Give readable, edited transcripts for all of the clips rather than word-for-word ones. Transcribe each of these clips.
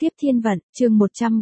Tiếp thiên vận, chương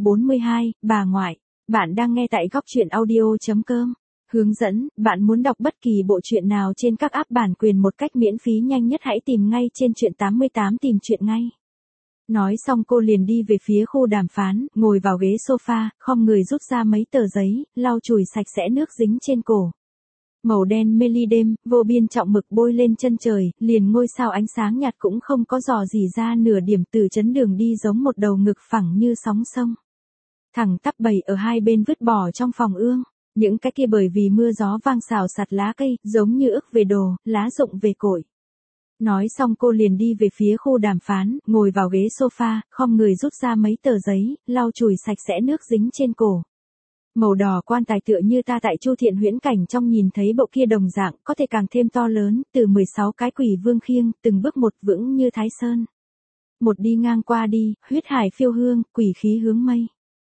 142, bà ngoại. Bạn đang nghe tại góc truyện audio.com. Hướng dẫn, bạn muốn đọc bất kỳ bộ truyện nào trên các app bản quyền một cách miễn phí nhanh nhất hãy tìm ngay trên truyện 88 tìm truyện ngay. Nói xong cô liền đi về phía khu đàm phán, ngồi vào ghế sofa, khom người rút ra mấy tờ giấy, lau chùi sạch sẽ nước dính trên cổ. Màu đen mê ly đêm, vô biên trọng mực bôi lên chân trời, liền ngôi sao ánh sáng nhạt cũng không có dò dỉ ra nửa điểm từ chấn đường đi giống một đầu ngực phẳng như sóng sông. Thẳng tắp bầy ở hai bên vứt bỏ trong phòng ương, những cái kia bởi vì mưa gió vang xào sạt lá cây, giống như ức về đồ, lá rụng về cội. Nói xong cô liền đi về phía khu đàm phán, ngồi vào ghế sofa, khom người rút ra mấy tờ giấy, lau chùi sạch sẽ nước dính trên cổ. Màu đỏ quan tài tựa như ta tại Chu Thiện huyễn cảnh trong nhìn thấy bộ kia đồng dạng, có thể càng thêm to lớn, từ 16 cái quỷ vương khiêng, từng bước một vững như Thái Sơn. Một đi ngang qua đi, huyết hải phiêu hương, quỷ khí hướng mây.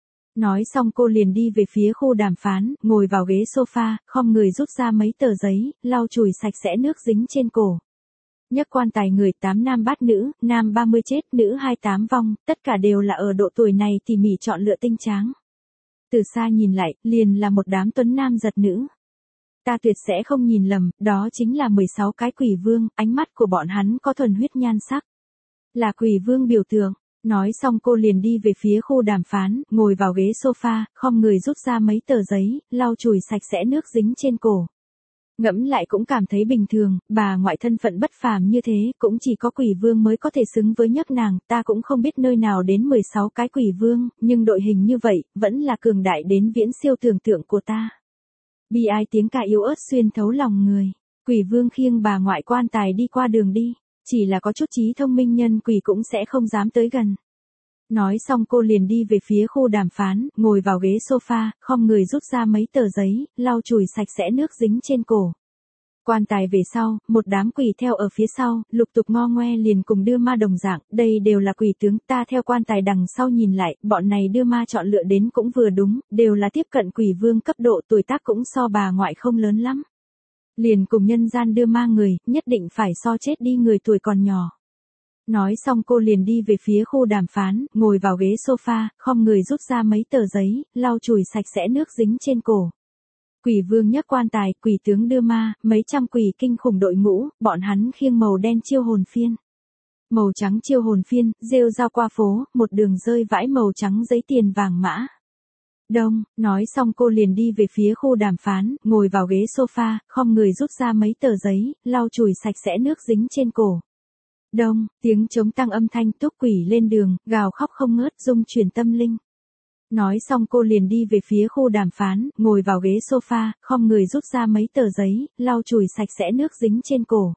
Nói xong cô liền đi về phía khu đàm phán, ngồi vào ghế sofa, khom người rút ra mấy tờ giấy, lau chùi sạch sẽ nước dính trên cổ. Nhấc quan tài người 8 nam bát nữ, nam 30 chết, nữ 28 vong, tất cả đều là ở độ tuổi này tỉ mỉ chọn lựa tinh tráng. Từ xa nhìn lại, liền là một đám tuấn nam giật nữ. Ta tuyệt sẽ không nhìn lầm, đó chính là 16 cái quỷ vương, ánh mắt của bọn hắn có thuần huyết nhan sắc. Là quỷ vương biểu tượng. Nói xong cô liền đi về phía khu đàm phán, ngồi vào ghế sofa, khom người rút ra mấy tờ giấy, lau chùi sạch sẽ nước dính trên cổ. Ngẫm lại cũng cảm thấy bình thường, bà ngoại thân phận bất phàm như thế, cũng chỉ có quỷ vương mới có thể xứng với nhấc nàng, ta cũng không biết nơi nào đến 16 cái quỷ vương, nhưng đội hình như vậy, vẫn là cường đại đến viễn siêu tưởng tượng của ta. Bi ai tiếng ca yếu ớt xuyên thấu lòng người, quỷ vương khiêng bà ngoại quan tài đi qua đường đi, chỉ là có chút trí thông minh nhân quỷ cũng sẽ không dám tới gần. Nói xong cô liền đi về phía khu đàm phán, ngồi vào ghế sofa, khom người rút ra mấy tờ giấy, lau chùi sạch sẽ nước dính trên cổ. Quan tài về sau, một đám quỷ theo ở phía sau, lục tục ngo ngoe liền cùng đưa ma đồng dạng, đây đều là quỷ tướng, ta theo quan tài đằng sau nhìn lại, bọn này đưa ma chọn lựa đến cũng vừa đúng, đều là tiếp cận quỷ vương cấp độ, tuổi tác cũng so bà ngoại không lớn lắm. Liền cùng nhân gian đưa ma người, nhất định phải so chết đi người tuổi còn nhỏ. Nói xong cô liền đi về phía khu đàm phán, ngồi vào ghế sofa, khom người rút ra mấy tờ giấy, lau chùi sạch sẽ nước dính trên cổ. Quỷ vương nhấc quan tài, quỷ tướng đưa ma, mấy trăm quỷ kinh khủng đội ngũ, bọn hắn khiêng màu đen chiêu hồn phiên. Màu trắng chiêu hồn phiên, rêu rao qua phố, một đường rơi vãi màu trắng giấy tiền vàng mã. Đông, nói xong cô liền đi về phía khu đàm phán, ngồi vào ghế sofa, khom người rút ra mấy tờ giấy, lau chùi sạch sẽ nước dính trên cổ. Đông, tiếng trống tăng âm thanh túc quỷ lên đường, gào khóc không ngớt rung chuyển tâm linh. Nói xong cô liền đi về phía khu đàm phán, ngồi vào ghế sofa, khom người rút ra mấy tờ giấy, lau chùi sạch sẽ nước dính trên cổ.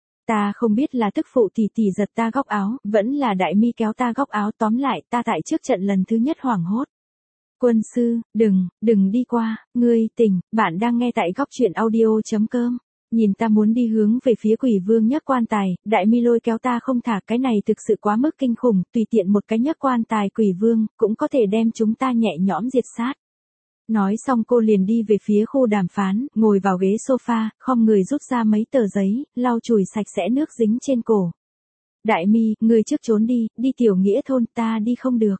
Ta không biết là tức phụ tỷ tỷ giật ta góc áo, vẫn là đại mi kéo ta góc áo, tóm lại ta tại trước trận lần thứ nhất hoảng hốt. Quân sư, đừng đi qua, ngươi tỉnh, bạn đang nghe tại góc truyện audio.com. Nhìn ta muốn đi hướng về phía quỷ vương nhấc quan tài, đại mi lôi kéo ta không thả, cái này thực sự quá mức kinh khủng, tùy tiện một cái nhấc quan tài quỷ vương, cũng có thể đem chúng ta nhẹ nhõm diệt sát. Nói xong cô liền đi về phía khu đàm phán, ngồi vào ghế sofa, khom người rút ra mấy tờ giấy, lau chùi sạch sẽ nước dính trên cổ. Đại mi, người trước trốn đi, đi tiểu nghĩa thôn, ta đi không được.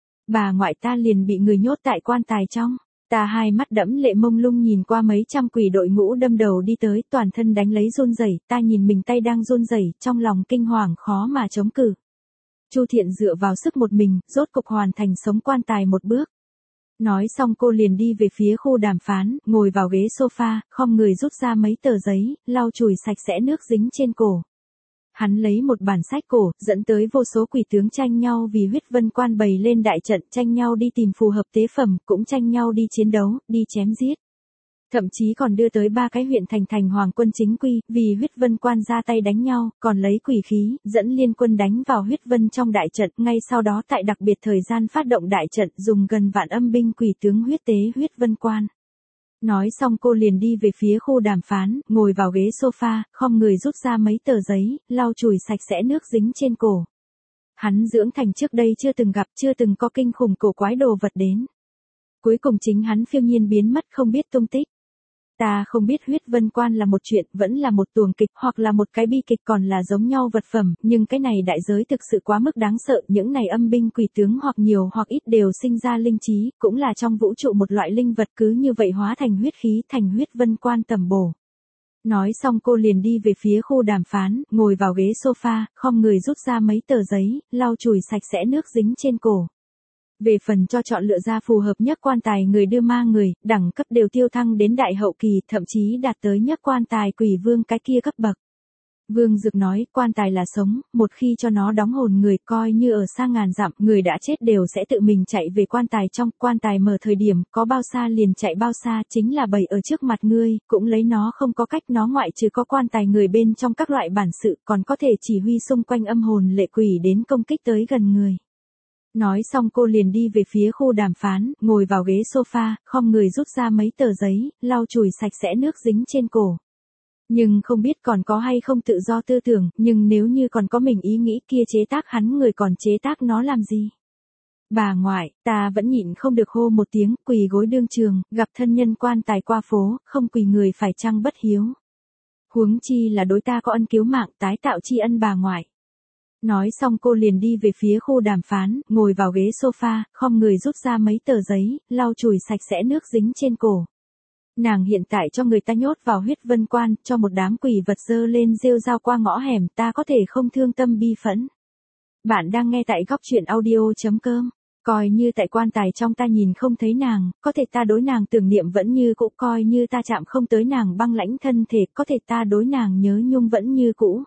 Bà ngoại ta liền bị người nhốt tại quan tài trong. Ta hai mắt đẫm lệ mông lung nhìn qua mấy trăm quỷ đội ngũ đâm đầu đi tới, toàn thân đánh lấy run rẩy, ta nhìn mình tay đang run rẩy, trong lòng kinh hoàng khó mà chống cự. Chu Thiện dựa vào sức một mình, rốt cục hoàn thành sống quan tài một bước. Nói xong cô liền đi về phía khu đàm phán, ngồi vào ghế sofa, khom người rút ra mấy tờ giấy, lau chùi sạch sẽ nước dính trên cổ. Hắn lấy một bản sách cổ, dẫn tới vô số quỷ tướng tranh nhau vì huyết vân quan bày lên đại trận, tranh nhau đi tìm phù hợp tế phẩm, cũng tranh nhau đi chiến đấu, đi chém giết. Thậm chí còn đưa tới 3 cái huyện thành hoàng quân chính quy, vì huyết vân quan ra tay đánh nhau, còn lấy quỷ khí, dẫn liên quân đánh vào huyết vân trong đại trận, ngay sau đó tại đặc biệt thời gian phát động đại trận, dùng gần vạn âm binh quỷ tướng huyết tế huyết vân quan. Nói xong cô liền đi về phía khu đàm phán, ngồi vào ghế sofa, khom người rút ra mấy tờ giấy, lau chùi sạch sẽ nước dính trên cổ. Hắn dưỡng thành trước đây chưa từng gặp, chưa từng có kinh khủng cổ quái đồ vật đến. Cuối cùng chính hắn phiêu nhiên biến mất không biết tung tích. Ta không biết huyết vân quan là một chuyện, vẫn là một tuồng kịch, hoặc là một cái bi kịch, còn là giống nhau vật phẩm, nhưng cái này đại giới thực sự quá mức đáng sợ, những này âm binh quỷ tướng hoặc nhiều hoặc ít đều sinh ra linh trí, cũng là trong vũ trụ một loại linh vật, cứ như vậy hóa thành huyết khí, thành huyết vân quan tầm bổ. Nói xong cô liền đi về phía khu đàm phán, ngồi vào ghế sofa, khom người rút ra mấy tờ giấy, lau chùi sạch sẽ nước dính trên cổ. Về phần cho chọn lựa ra phù hợp nhất quan tài người đưa ma người, đẳng cấp đều tiêu thăng đến đại hậu kỳ, thậm chí đạt tới nhất quan tài quỷ vương cái kia cấp bậc. Vương Dực nói, quan tài là sống, một khi cho nó đóng hồn người, coi như ở xa ngàn dặm, người đã chết đều sẽ tự mình chạy về quan tài trong, quan tài mở thời điểm, có bao xa liền chạy bao xa, chính là bày ở trước mặt ngươi, cũng lấy nó không có cách, nó ngoại trừ có quan tài người bên trong các loại bản sự, còn có thể chỉ huy xung quanh âm hồn lệ quỷ đến công kích tới gần người. Nói xong cô liền đi về phía khu đàm phán, ngồi vào ghế sofa, khom người rút ra mấy tờ giấy, lau chùi sạch sẽ nước dính trên cổ. Nhưng không biết còn có hay không tự do tư tưởng, nhưng nếu như còn có mình ý nghĩ kia chế tác hắn người còn chế tác nó làm gì? Bà ngoại, ta vẫn nhịn không được hô một tiếng, quỳ gối đương trường, gặp thân nhân quan tài qua phố, không quỳ người phải chăng bất hiếu. Huống chi là đối ta có ân cứu mạng, tái tạo tri ân bà ngoại. Nói xong cô liền đi về phía khu đàm phán, ngồi vào ghế sofa, khom người rút ra mấy tờ giấy, lau chùi sạch sẽ nước dính trên cổ. Nàng hiện tại cho người ta nhốt vào huyết vân quan, cho một đám quỷ vật dơ lên rêu rao qua ngõ hẻm, ta có thể không thương tâm bi phẫn. Bạn đang nghe tại góc truyện audio.com. Coi như tại quan tài trong ta nhìn không thấy nàng, có thể ta đối nàng tưởng niệm vẫn như cũ, coi như ta chạm không tới nàng băng lãnh thân thể, có thể ta đối nàng nhớ nhung vẫn như cũ.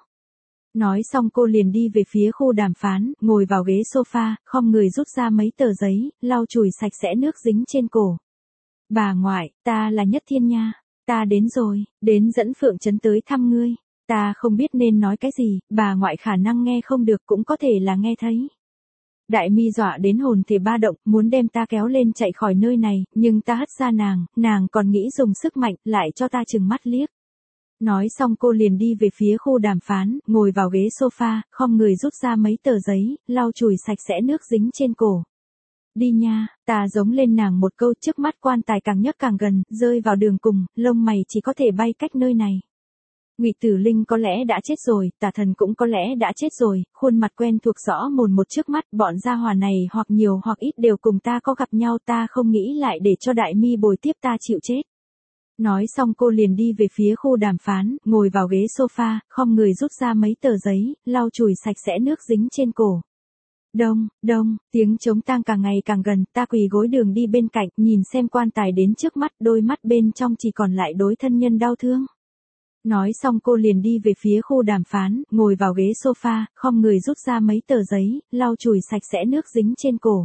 Nói xong cô liền đi về phía khu đàm phán, ngồi vào ghế sofa, khom người rút ra mấy tờ giấy, lau chùi sạch sẽ nước dính trên cổ. Bà ngoại, ta là Nhất Thiên nha, ta đến rồi, đến dẫn Phượng Trấn tới thăm ngươi. Ta không biết nên nói cái gì, bà ngoại khả năng nghe không được cũng có thể là nghe thấy. Đại mi dọa đến hồn thể ba động, muốn đem ta kéo lên chạy khỏi nơi này, nhưng ta hất ra nàng còn nghĩ dùng sức mạnh, lại cho ta chừng mắt liếc. Nói xong cô liền đi về phía khu đàm phán, ngồi vào ghế sofa, khom người rút ra mấy tờ giấy, lau chùi sạch sẽ nước dính trên cổ. Đi nha, ta giống lên nàng một câu, trước mắt quan tài càng nhấc càng gần, rơi vào đường cùng, lông mày chỉ có thể bay cách nơi này. Ngụy Tử Linh có lẽ đã chết rồi, Tả Thần cũng có lẽ đã chết rồi, khuôn mặt quen thuộc rõ mồn một trước mắt, bọn gia hỏa này hoặc nhiều hoặc ít đều cùng ta có gặp nhau, ta không nghĩ lại để cho Đại Mi bồi tiếp ta chịu chết. Nói xong cô liền đi về phía khu đàm phán, ngồi vào ghế sofa, khom người rút ra mấy tờ giấy, lau chùi sạch sẽ nước dính trên cổ. Đông, tiếng trống tang càng ngày càng gần, ta quỳ gối đường đi bên cạnh, nhìn xem quan tài đến trước mắt, đôi mắt bên trong chỉ còn lại đối thân nhân đau thương. Nói xong cô liền đi về phía khu đàm phán, ngồi vào ghế sofa, khom người rút ra mấy tờ giấy, lau chùi sạch sẽ nước dính trên cổ.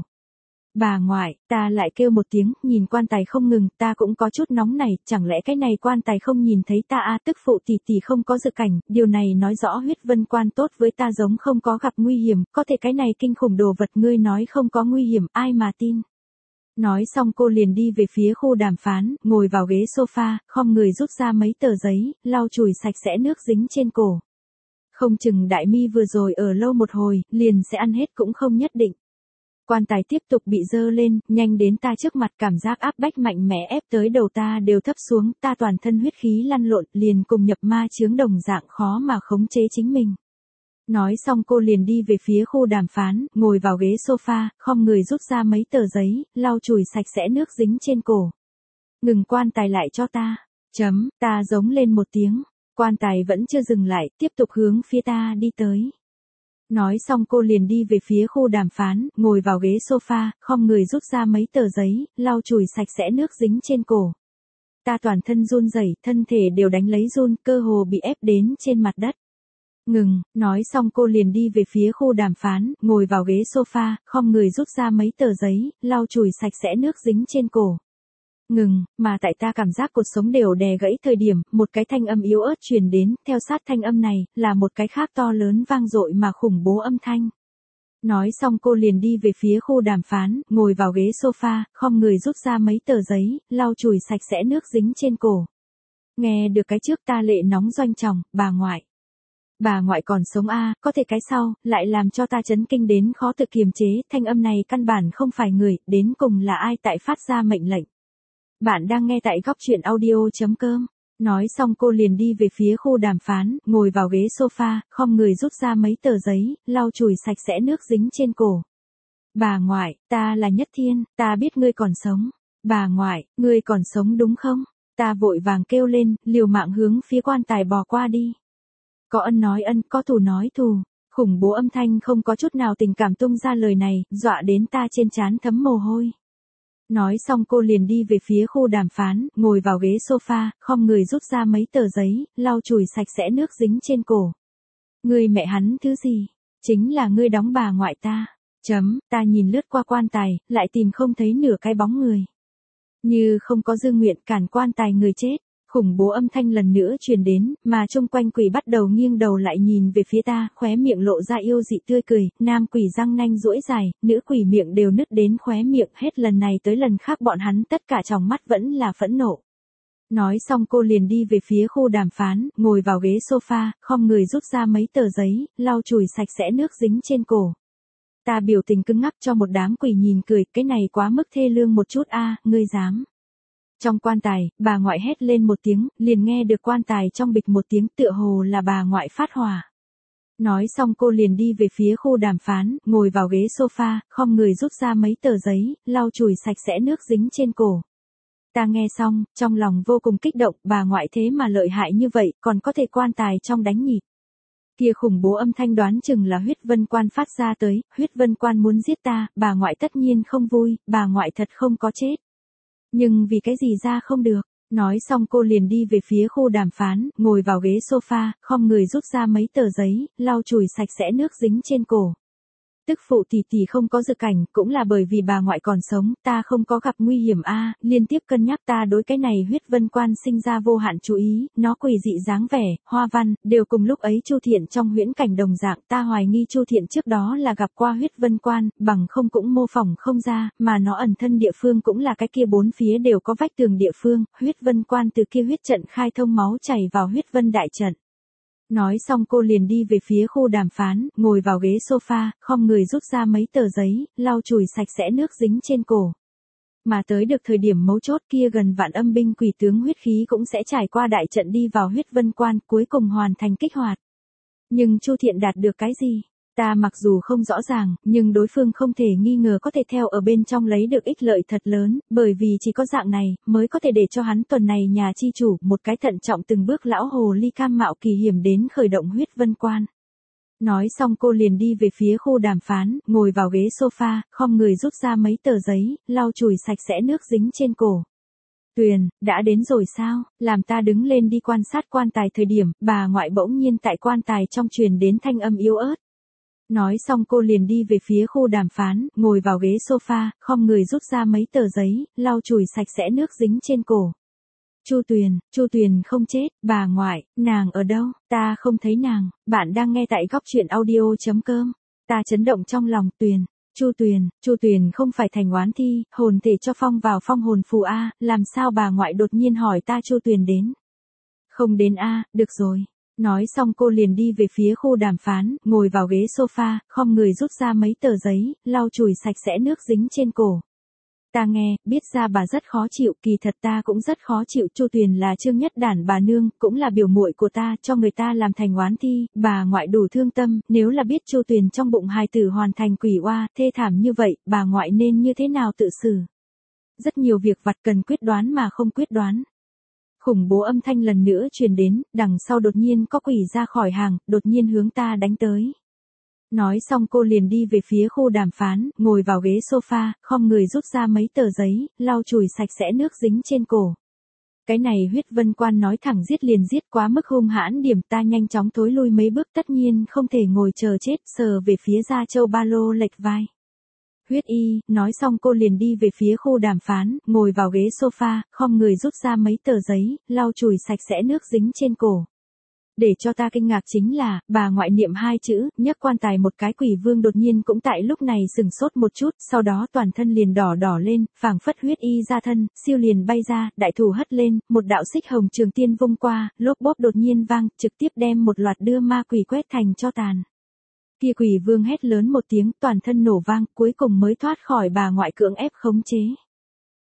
Bà ngoại, ta lại kêu một tiếng, nhìn quan tài không ngừng, ta cũng có chút nóng này, chẳng lẽ cái này quan tài không nhìn thấy ta à, tức phụ tỷ tỷ không có dự cảnh, điều này nói rõ huyết vân quan tốt với ta giống không có gặp nguy hiểm, có thể cái này kinh khủng đồ vật ngươi nói không có nguy hiểm, ai mà tin. Nói xong cô liền đi về phía khu đàm phán, ngồi vào ghế sofa, khom người rút ra mấy tờ giấy, lau chùi sạch sẽ nước dính trên cổ. Không chừng Đại Mi vừa rồi ở lâu một hồi, liền sẽ ăn hết cũng không nhất định. Quan tài tiếp tục bị dơ lên, nhanh đến ta trước mặt, cảm giác áp bách mạnh mẽ ép tới đầu ta đều thấp xuống, ta toàn thân huyết khí lăn lộn, liền cùng nhập ma chướng đồng dạng khó mà khống chế chính mình. Nói xong cô liền đi về phía khu đàm phán, ngồi vào ghế sofa, khom người rút ra mấy tờ giấy, lau chùi sạch sẽ nước dính trên cổ. Ngừng quan tài lại cho ta. Ta giống lên một tiếng. Quan tài vẫn chưa dừng lại, tiếp tục hướng phía ta đi tới. Nói xong cô liền đi về phía khu đàm phán, ngồi vào ghế sofa, khom người rút ra mấy tờ giấy, lau chùi sạch sẽ nước dính trên cổ. Ta toàn thân run rẩy, thân thể đều đánh lấy run, cơ hồ bị ép đến trên mặt đất. Ngừng, nói xong cô liền đi về phía khu đàm phán, ngồi vào ghế sofa, khom người rút ra mấy tờ giấy, lau chùi sạch sẽ nước dính trên cổ. Ngừng, mà tại ta cảm giác cột sống đều đè gãy thời điểm, một cái thanh âm yếu ớt truyền đến, theo sát thanh âm này, là một cái khác to lớn vang dội mà khủng bố âm thanh. Nói xong cô liền đi về phía khu đàm phán, ngồi vào ghế sofa, khom người rút ra mấy tờ giấy, lau chùi sạch sẽ nước dính trên cổ. Nghe được cái trước ta lệ nóng doanh trọng, bà ngoại. Bà ngoại còn sống a, có thể cái sau, lại làm cho ta chấn kinh đến khó tự kiềm chế, thanh âm này căn bản không phải người, đến cùng là ai tại phát ra mệnh lệnh. Bạn đang nghe tại góc chuyện audio.com. Nói xong cô liền đi về phía khu đàm phán, ngồi vào ghế sofa, khom người rút ra mấy tờ giấy, lau chùi sạch sẽ nước dính trên cổ. Bà ngoại, ta là Nhất Thiên, ta biết ngươi còn sống. Bà ngoại, ngươi còn sống đúng không? Ta vội vàng kêu lên, liều mạng hướng phía quan tài bò qua đi. Có ân nói ân, có thù nói thù. Khủng bố âm thanh không có chút nào tình cảm tung ra lời này, dọa đến ta trên trán thấm mồ hôi. Nói xong cô liền đi về phía khu đàm phán, ngồi vào ghế sofa, khom người rút ra mấy tờ giấy, lau chùi sạch sẽ nước dính trên cổ. Ngươi mẹ hắn thứ gì? Chính là ngươi đóng bà ngoại ta. Ta nhìn lướt qua quan tài, lại tìm không thấy nửa cái bóng người. Như không có dư nguyện cản quan tài người chết. Khủng bố âm thanh lần nữa truyền đến, mà chung quanh quỷ bắt đầu nghiêng đầu lại nhìn về phía ta, khóe miệng lộ ra yêu dị tươi cười, nam quỷ răng nanh duỗi dài, nữ quỷ miệng đều nứt đến khóe miệng, hết lần này tới lần khác bọn hắn tất cả trong mắt vẫn là phẫn nộ. Nói xong cô liền đi về phía khu đàm phán, ngồi vào ghế sofa, khom người rút ra mấy tờ giấy, lau chùi sạch sẽ nước dính trên cổ. Ta biểu tình cứng ngắc cho một đám quỷ nhìn cười, cái này quá mức thê lương một chút a, ngươi dám. Trong quan tài, bà ngoại hét lên một tiếng, liền nghe được quan tài trong bịch một tiếng tựa hồ là bà ngoại phát hỏa. Nói xong cô liền đi về phía khu đàm phán, ngồi vào ghế sofa, khom người rút ra mấy tờ giấy, lau chùi sạch sẽ nước dính trên cổ. Ta nghe xong, trong lòng vô cùng kích động, bà ngoại thế mà lợi hại như vậy, còn có thể quan tài trong đánh nhịp. Kia khủng bố âm thanh đoán chừng là huyết vân quan phát ra tới, huyết vân quan muốn giết ta, bà ngoại tất nhiên không vui, bà ngoại thật không có chết. Nhưng vì cái gì ra không được, nói xong cô liền đi về phía khu đàm phán, ngồi vào ghế sofa, khom người rút ra mấy tờ giấy, lau chùi sạch sẽ nước dính trên cổ. Tức phụ tỷ tỷ không có dự cảnh, cũng là bởi vì bà ngoại còn sống, ta không có gặp nguy hiểm a, liên tiếp cân nhắc ta đối cái này huyết vân quan sinh ra vô hạn chú ý, nó quỷ dị dáng vẻ, hoa văn, đều cùng lúc ấy Chu Thiện trong huyễn cảnh đồng dạng, ta hoài nghi Chu Thiện trước đó là gặp qua huyết vân quan, bằng không cũng mô phỏng không ra, mà nó ẩn thân địa phương cũng là cái kia bốn phía đều có vách tường địa phương, huyết vân quan từ kia huyết trận khai thông máu chảy vào huyết vân đại trận. Nói xong cô liền đi về phía khu đàm phán, ngồi vào ghế sofa, khom người rút ra mấy tờ giấy, lau chùi sạch sẽ nước dính trên cổ. Mà tới được thời điểm mấu chốt kia gần vạn âm binh quỷ tướng huyết khí cũng sẽ trải qua đại trận đi vào huyết vân quan, cuối cùng hoàn thành kích hoạt. Nhưng Chu Thiện đạt được cái gì? Ta mặc dù không rõ ràng, nhưng đối phương không thể nghi ngờ có thể theo ở bên trong lấy được ích lợi thật lớn, bởi vì chỉ có dạng này, mới có thể để cho hắn tuần này nhà chi chủ, một cái thận trọng từng bước lão hồ ly cam mạo kỳ hiểm đến khởi động huyết vân quan. Nói xong cô liền đi về phía khu đàm phán, ngồi vào ghế sofa, khom người rút ra mấy tờ giấy, lau chùi sạch sẽ nước dính trên cổ. Tuyền, đã đến rồi sao? Làm ta đứng lên đi quan sát quan tài thời điểm, bà ngoại bỗng nhiên tại quan tài trong truyền đến thanh âm yếu ớt. Nói xong cô liền đi về phía khu đàm phán, ngồi vào ghế sofa, khom người rút ra mấy tờ giấy, lau chùi sạch sẽ nước dính trên cổ. Chu Tuyền không chết, bà ngoại, nàng ở đâu? Ta không thấy nàng, bạn đang nghe tại góc chuyện audio.com. Ta chấn động trong lòng, Chu Tuyền không phải thành oán thi, hồn thể cho phong vào phong hồn phù a, làm sao bà ngoại đột nhiên hỏi ta Chu Tuyền đến? Không đến a, được rồi. Nói xong cô liền đi về phía khu đàm phán, ngồi vào ghế sofa, khom người rút ra mấy tờ giấy, lau chùi sạch sẽ nước dính trên cổ. Ta nghe, biết ra bà rất khó chịu, kỳ thật ta cũng rất khó chịu, Chu Tuyền là Trương Nhất Đản bà nương, cũng là biểu muội của ta, cho người ta làm thành oán thi, bà ngoại đủ thương tâm, nếu là biết Chu Tuyền trong bụng hài tử hoàn thành quỷ oa, thê thảm như vậy, bà ngoại nên như thế nào tự xử? Rất nhiều việc vặt cần quyết đoán mà không quyết đoán. Khủng bố âm thanh lần nữa truyền đến, đằng sau đột nhiên có quỷ ra khỏi hàng, đột nhiên hướng ta đánh tới. Nói xong cô liền đi về phía khu đàm phán, ngồi vào ghế sofa, khom người rút ra mấy tờ giấy, lau chùi sạch sẽ nước dính trên cổ. Cái này huyết vân quan nói thẳng giết liền giết quá mức hung hãn điểm, ta nhanh chóng thối lui mấy bước, tất nhiên không thể ngồi chờ chết, sờ về phía Gia Châu ba lô lệch vai. Huyết y, nói xong cô liền đi về phía khu đàm phán, ngồi vào ghế sofa, khom người rút ra mấy tờ giấy, lau chùi sạch sẽ nước dính trên cổ. Để cho ta kinh ngạc chính là, bà ngoại niệm hai chữ, nhấc quan tài một cái quỷ vương đột nhiên cũng tại lúc này sừng sốt một chút, sau đó toàn thân liền đỏ đỏ lên, phảng phất huyết y ra thân, siêu liền bay ra, đại thủ hất lên, một đạo xích hồng trường tiên vung qua, lốp bốp đột nhiên vang, trực tiếp đem một loạt đưa ma quỷ quét thành cho tàn. Kia quỷ vương hét lớn một tiếng, toàn thân nổ vang, cuối cùng mới thoát khỏi bà ngoại cưỡng ép khống chế.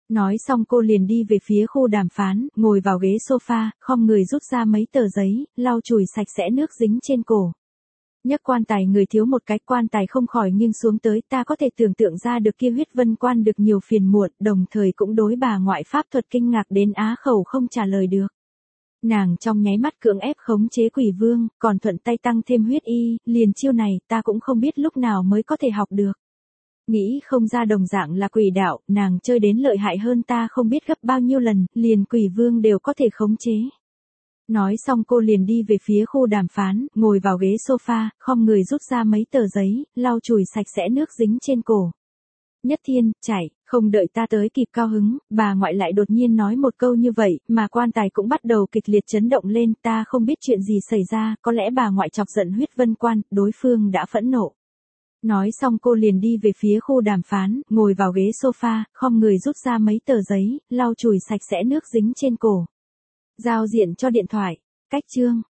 Nói xong cô liền đi về phía khu đàm phán, ngồi vào ghế sofa, khom người rút ra mấy tờ giấy, lau chùi sạch sẽ nước dính trên cổ. Nhấc quan tài người thiếu một cái, quan tài không khỏi nghiêng xuống tới, ta có thể tưởng tượng ra được kia huyết vân quan được nhiều phiền muộn, đồng thời cũng đối bà ngoại pháp thuật kinh ngạc đến á khẩu không trả lời được. Nàng trong nháy mắt cưỡng ép khống chế quỷ vương, còn thuận tay tăng thêm huyết y, liền chiêu này ta cũng không biết lúc nào mới có thể học được. Nghĩ không ra đồng dạng là quỷ đạo, nàng chơi đến lợi hại hơn ta không biết gấp bao nhiêu lần, liền quỷ vương đều có thể khống chế. Nói xong cô liền đi về phía khu đàm phán, ngồi vào ghế sofa, khom người rút ra mấy tờ giấy, lau chùi sạch sẽ nước dính trên cổ. Nhất Thiên, chạy, không đợi ta tới kịp cao hứng, bà ngoại lại đột nhiên nói một câu như vậy, mà quan tài cũng bắt đầu kịch liệt chấn động lên, ta không biết chuyện gì xảy ra, có lẽ bà ngoại chọc giận huyết vân quan, đối phương đã phẫn nộ. Nói xong cô liền đi về phía khu đàm phán, ngồi vào ghế sofa, khom người rút ra mấy tờ giấy, lau chùi sạch sẽ nước dính trên cổ. Giao diện cho điện thoại, cách chương.